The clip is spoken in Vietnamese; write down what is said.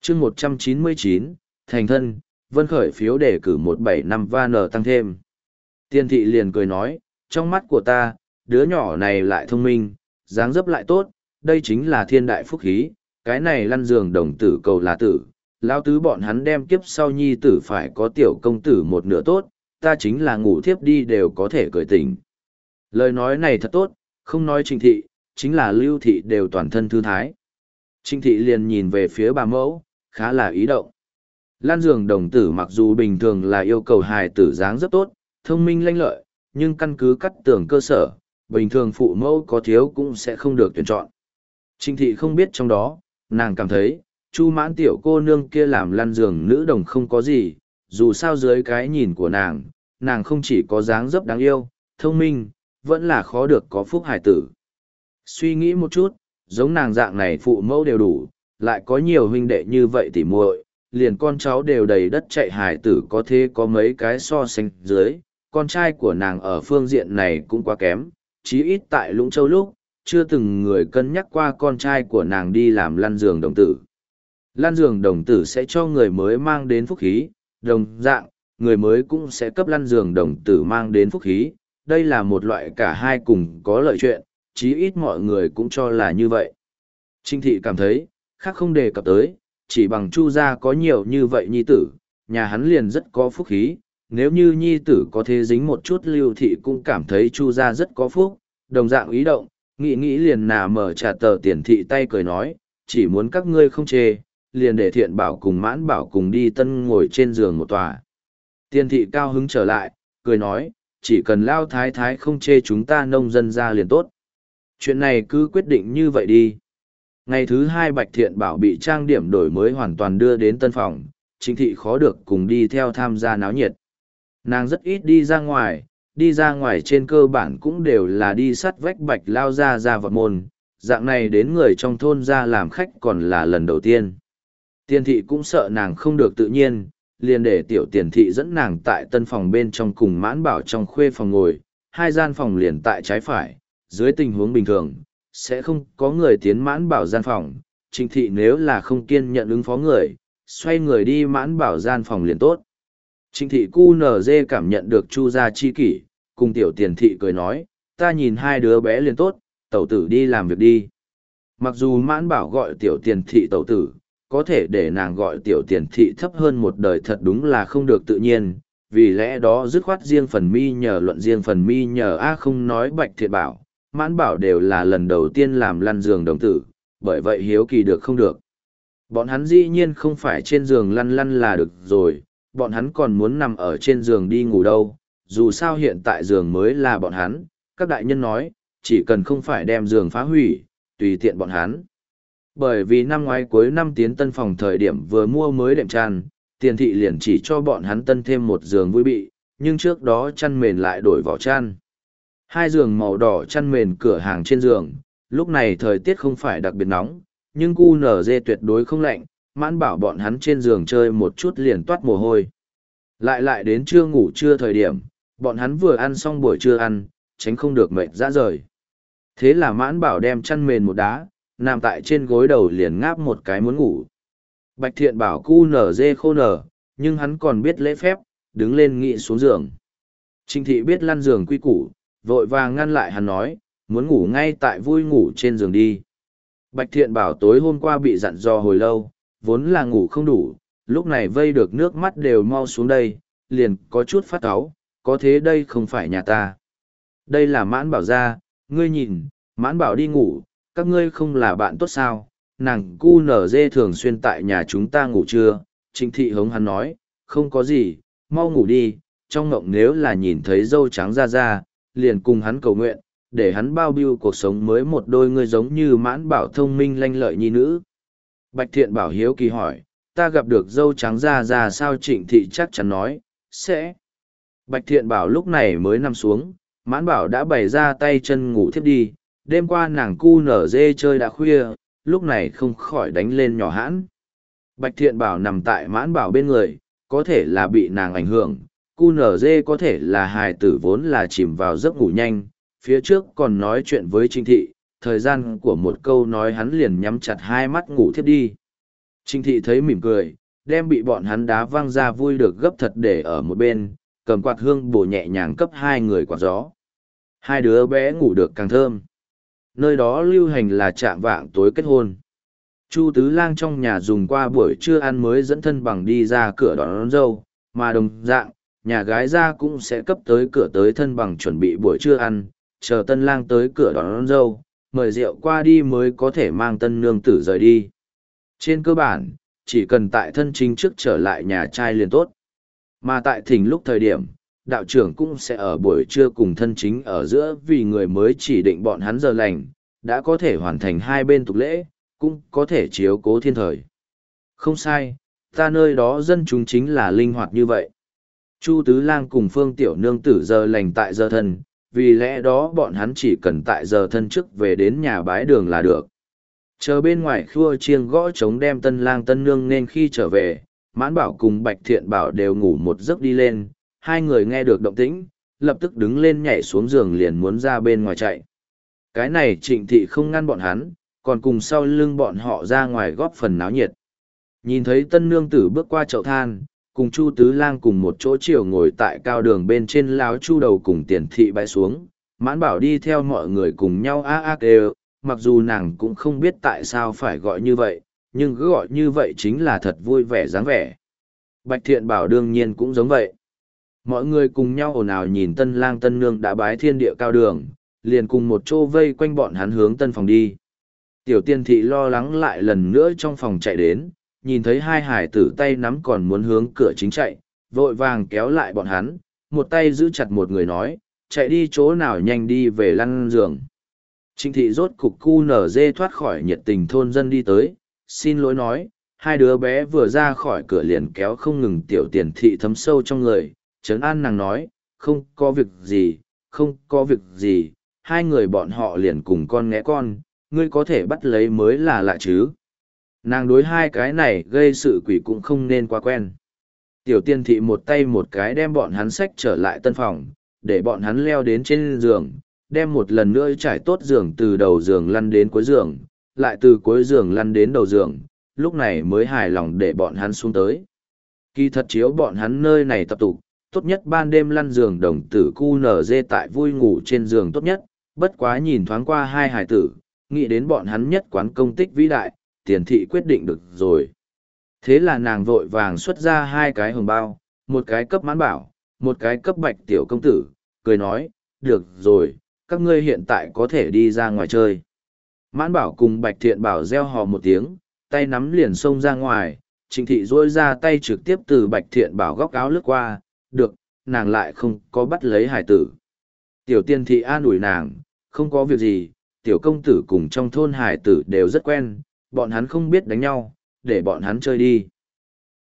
chương 199, thành thân, Vân khởi phiếu đề cử 175 van tăng thêm. Tiên thị liền cười nói, trong mắt của ta, đứa nhỏ này lại thông minh, dáng dấp lại tốt, đây chính là thiên đại phúc khí, cái này lăn giường đồng tử cầu là tử, lao tứ bọn hắn đem kiếp sau nhi tử phải có tiểu công tử một nửa tốt, ta chính là ngủ thiếp đi đều có thể cười tỉnh. Lời nói này thật tốt, không nói Trịnh thị, chính là Lưu thị đều toàn thân thư thái. Trịnh thị liền nhìn về phía bà mẫu, khá là ý động. Lan giường đồng tử mặc dù bình thường là yêu cầu hài tử dáng rất tốt, thông minh lanh lợi, nhưng căn cứ cắt tường cơ sở, bình thường phụ mẫu có thiếu cũng sẽ không được tuyển chọn. Trịnh thị không biết trong đó, nàng cảm thấy, Chu Mãn tiểu cô nương kia làm lăn giường nữ đồng không có gì, dù sao dưới cái nhìn của nàng không chỉ có dáng dấp đáng yêu, thông minh, vẫn là khó được có phúc hài tử. Suy nghĩ một chút, giống nàng dạng này phụ mẫu đều đủ, lại có nhiều huynh đệ như vậy tỉ muội, liền con cháu đều đầy đất chạy hài tử có thế có mấy cái so sánh dưới, con trai của nàng ở phương diện này cũng quá kém, chí ít tại Lũng Châu lúc, chưa từng người cân nhắc qua con trai của nàng đi làm lăn giường đồng tử. Lăn giường đồng tử sẽ cho người mới mang đến phúc khí, đồng dạng, người mới cũng sẽ cấp lăn giường đồng tử mang đến phúc khí, đây là một loại cả hai cùng có lợi chuyện, chí ít mọi người cũng cho là như vậy. Trinh thị cảm thấy, khác không đề cập tới, chỉ bằng Chu gia có nhiều như vậy nhi tử, nhà hắn liền rất có phúc khí, nếu như nhi tử có thế dính một chút Lưu thị cũng cảm thấy Chu gia rất có phúc, đồng dạng ý động, nghĩ liền nà mở trả tờ tiền thị tay cười nói, chỉ muốn các ngươi không chê, liền để Thiện Bảo cùng Mãn Bảo cùng đi tân ngồi trên giường một tòa. Tiền thị cao hứng trở lại, cười nói, chỉ cần Lao Thái Thái không chê chúng ta nông dân ra liền tốt. Chuyện này cứ quyết định như vậy đi. Ngày thứ hai Bạch Thiện Bảo bị trang điểm đổi mới hoàn toàn đưa đến tân phòng, Trịnh thị khó được cùng đi theo tham gia náo nhiệt. Nàng rất ít đi ra ngoài trên cơ bản cũng đều là đi sắt vách Bạch lao ra vật môn, dạng này đến người trong thôn ra làm khách còn là lần đầu tiên. Tiền thị cũng sợ nàng không được tự nhiên, liền để tiểu tiền thị dẫn nàng tại tân phòng bên trong cùng Mãn Bảo trong khuê phòng ngồi, hai gian phòng liền tại trái phải, dưới tình huống bình thường, sẽ không có người tiến Mãn Bảo gian phòng, Trịnh thị nếu là không kiên nhận ứng phó người, xoay người đi Mãn Bảo gian phòng liền tốt. Trịnh thị cu nở dê cảm nhận được Chu gia chi kỷ, cùng tiểu tiền thị cười nói, ta nhìn hai đứa bé liền tốt, tẩu tử đi làm việc đi. Mặc dù Mãn Bảo gọi tiểu tiền thị tẩu tử, có thể để nàng gọi tiểu tiền thị thấp hơn một đời thật đúng là không được tự nhiên, vì lẽ đó dứt khoát riêng phần mi nhờ luận riêng phần mi nhờ A không nói Bạch Thiện Bảo, Mãn Bảo đều là lần đầu tiên làm lăn giường đồng tử, bởi vậy hiếu kỳ được không được. Bọn hắn dĩ nhiên không phải trên giường lăn lăn là được rồi, bọn hắn còn muốn nằm ở trên giường đi ngủ đâu, dù sao hiện tại giường mới là bọn hắn, các đại nhân nói, chỉ cần không phải đem giường phá hủy, tùy tiện bọn hắn. Bởi vì năm ngoái cuối năm tiến tân phòng thời điểm vừa mua mới đệm chăn, tiền thị liền chỉ cho bọn hắn tân thêm một giường vui bị, nhưng trước đó chăn mền lại đổi vỏ chăn. Hai giường màu đỏ chăn mền cửa hàng trên giường, lúc này thời tiết không phải đặc biệt nóng, nhưng QNZ tuyệt đối không lạnh, Mãn Bảo bọn hắn trên giường chơi một chút liền toát mồ hôi. Lại đến trưa ngủ trưa thời điểm, bọn hắn vừa ăn xong buổi trưa ăn, tránh không được mệt rã rời. Thế là Mãn Bảo đem chăn mền một đá, nằm tại trên gối đầu liền ngáp một cái muốn ngủ. Bạch Thiện Bảo QNZ khô nở, nhưng hắn còn biết lễ phép, đứng lên nghị xuống giường. Trịnh thị biết lăn giường quy củ, vội vàng ngăn lại hắn nói, muốn ngủ ngay tại vui ngủ trên giường đi. Bạch Thiện Bảo tối hôm qua bị dặn dò hồi lâu, vốn là ngủ không đủ, lúc này vây được nước mắt đều mau xuống đây, liền có chút phát cáu, có thế đây không phải nhà ta. Đây là Mãn Bảo ra, ngươi nhìn, Mãn Bảo đi ngủ, các ngươi không là bạn tốt sao, nàng cu nở dê thường xuyên tại nhà chúng ta ngủ trưa. Trịnh thị hống hắn nói, không có gì, mau ngủ đi, trong ngộng nếu là nhìn thấy dâu trắng ra, liền cùng hắn cầu nguyện, để hắn bao biêu cuộc sống mới một đôi người giống như Mãn Bảo thông minh lanh lợi nhi nữ. Bạch Thiện Bảo hiếu kỳ hỏi, ta gặp được dâu trắng ra sao? Trịnh thị chắc chắn nói, sẽ. Bạch Thiện Bảo lúc này mới nằm xuống, Mãn Bảo đã bày ra tay chân ngủ thiếp đi, đêm qua nàng cu nở dê chơi đã khuya, lúc này không khỏi đánh lên nhỏ hãn. Bạch Thiện Bảo nằm tại Mãn Bảo bên người, có thể là bị nàng ảnh hưởng, cu nở dê có thể là hài tử vốn là chìm vào giấc ngủ nhanh, phía trước còn nói chuyện với Trịnh thị, thời gian của một câu nói hắn liền nhắm chặt hai mắt ngủ thiếp đi. Trịnh thị thấy mỉm cười, đem bị bọn hắn đá văng ra vui được gấp thật để ở một bên, cầm quạt hương bổ nhẹ nhàng cấp hai người quạt gió. Hai đứa bé ngủ được càng thơm. Nơi đó lưu hành là chạm vạng tối kết hôn. Chu Tứ Lang trong nhà dùng qua buổi trưa ăn mới dẫn thân bằng đi ra cửa đón dâu, mà đồng dạng, nhà gái ra cũng sẽ cấp tới cửa tới thân bằng chuẩn bị buổi trưa ăn, chờ tân lang tới cửa đón dâu, mời rượu qua đi mới có thể mang tân nương tử rời đi. Trên cơ bản, chỉ cần tại thân chính trước trở lại nhà trai liền tốt. Mà tại thỉnh lúc thời điểm, đạo trưởng cũng sẽ ở buổi trưa cùng thân chính ở giữa vì người mới chỉ định bọn hắn giờ lành, đã có thể hoàn thành hai bên tục lễ, cũng có thể chiếu cố thiên thời. Không sai, ta nơi đó dân chúng chính là linh hoạt như vậy. Chu Tứ Lang cùng Phương Tiểu Nương tử giờ lành tại giờ thân, vì lẽ đó bọn hắn chỉ cần tại giờ thân trước về đến nhà bái đường là được. Chờ bên ngoài khua chiêng gõ trống đem tân lang tân nương nên khi trở về, Mãn Bảo cùng Bạch Thiện Bảo đều ngủ một giấc đi lên, hai người nghe được động tĩnh, lập tức đứng lên nhảy xuống giường liền muốn ra bên ngoài chạy. Cái này Trịnh thị không ngăn bọn hắn, còn cùng sau lưng bọn họ ra ngoài góp phần náo nhiệt. Nhìn thấy tân nương tử bước qua chậu than, cùng Chu Tứ Lang cùng một chỗ chiều ngồi tại cao đường bên trên láo chu đầu cùng Tiền thị bãi xuống, Mãn Bảo đi theo mọi người cùng nhau a a kêu, mặc dù nàng cũng không biết tại sao phải gọi như vậy, nhưng cứ gọi như vậy chính là thật vui vẻ dáng vẻ. Bạch Thiện Bảo đương nhiên cũng giống vậy. Mọi người cùng nhau ồn ào nhìn tân lang tân nương đã bái thiên địa cao đường, liền cùng một chỗ vây quanh bọn hắn hướng tân phòng đi. Tiểu Tiên thị lo lắng lại lần nữa trong phòng chạy đến, nhìn thấy hai hải tử tay nắm còn muốn hướng cửa chính chạy, vội vàng kéo lại bọn hắn, một tay giữ chặt một người nói, chạy đi chỗ nào nhanh đi về lăn giường. Trịnh thị rốt cục cu nở dê thoát khỏi nhiệt tình thôn dân đi tới, xin lỗi nói, hai đứa bé vừa ra khỏi cửa liền kéo không ngừng Tiểu Tiền thị thấm sâu trong người, trấn an nàng nói, không có việc gì, không có việc gì, hai người bọn họ liền cùng con nghé con, ngươi có thể bắt lấy mới là lạ chứ. Nàng đối hai cái này gây sự quỷ cũng không nên quá quen. Tiểu Tiên thị một tay một cái đem bọn hắn xách trở lại tân phòng, để bọn hắn leo đến trên giường, đem một lần nữa trải tốt giường từ đầu giường lăn đến cuối giường, lại từ cuối giường lăn đến đầu giường, lúc này mới hài lòng để bọn hắn xuống tới. Kỳ thật chiếu bọn hắn nơi này tập tục, tốt nhất ban đêm lăn giường đồng tử cu nở dê tại vui ngủ trên giường tốt nhất, bất quá nhìn thoáng qua hai hài tử, nghĩ đến bọn hắn nhất quán công tích vĩ đại, Tiền thị quyết định được rồi. Thế là nàng vội vàng xuất ra hai cái hồng bao, một cái cấp Mãn Bảo, một cái cấp Bạch tiểu công tử, cười nói, được rồi, các ngươi hiện tại có thể đi ra ngoài chơi. Mãn Bảo cùng Bạch Thiện Bảo reo hò một tiếng, tay nắm liền xông ra ngoài, Trịnh thị duỗi ra tay trực tiếp từ Bạch Thiện Bảo góc áo lướt qua, được, nàng lại không có bắt lấy hải tử. Tiểu Tiên thị an ủi nàng, không có việc gì, tiểu công tử cùng trong thôn hải tử đều rất quen, bọn hắn không biết đánh nhau, để bọn hắn chơi đi.